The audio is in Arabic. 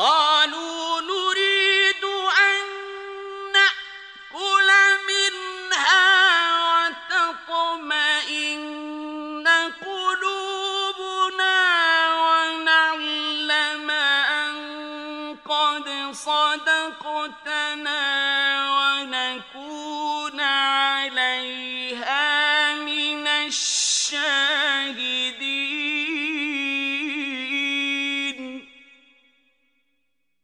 قالوا نريد أن نأكل منها وتطمئن قلوبنا ونعلم أن قد صدقتنا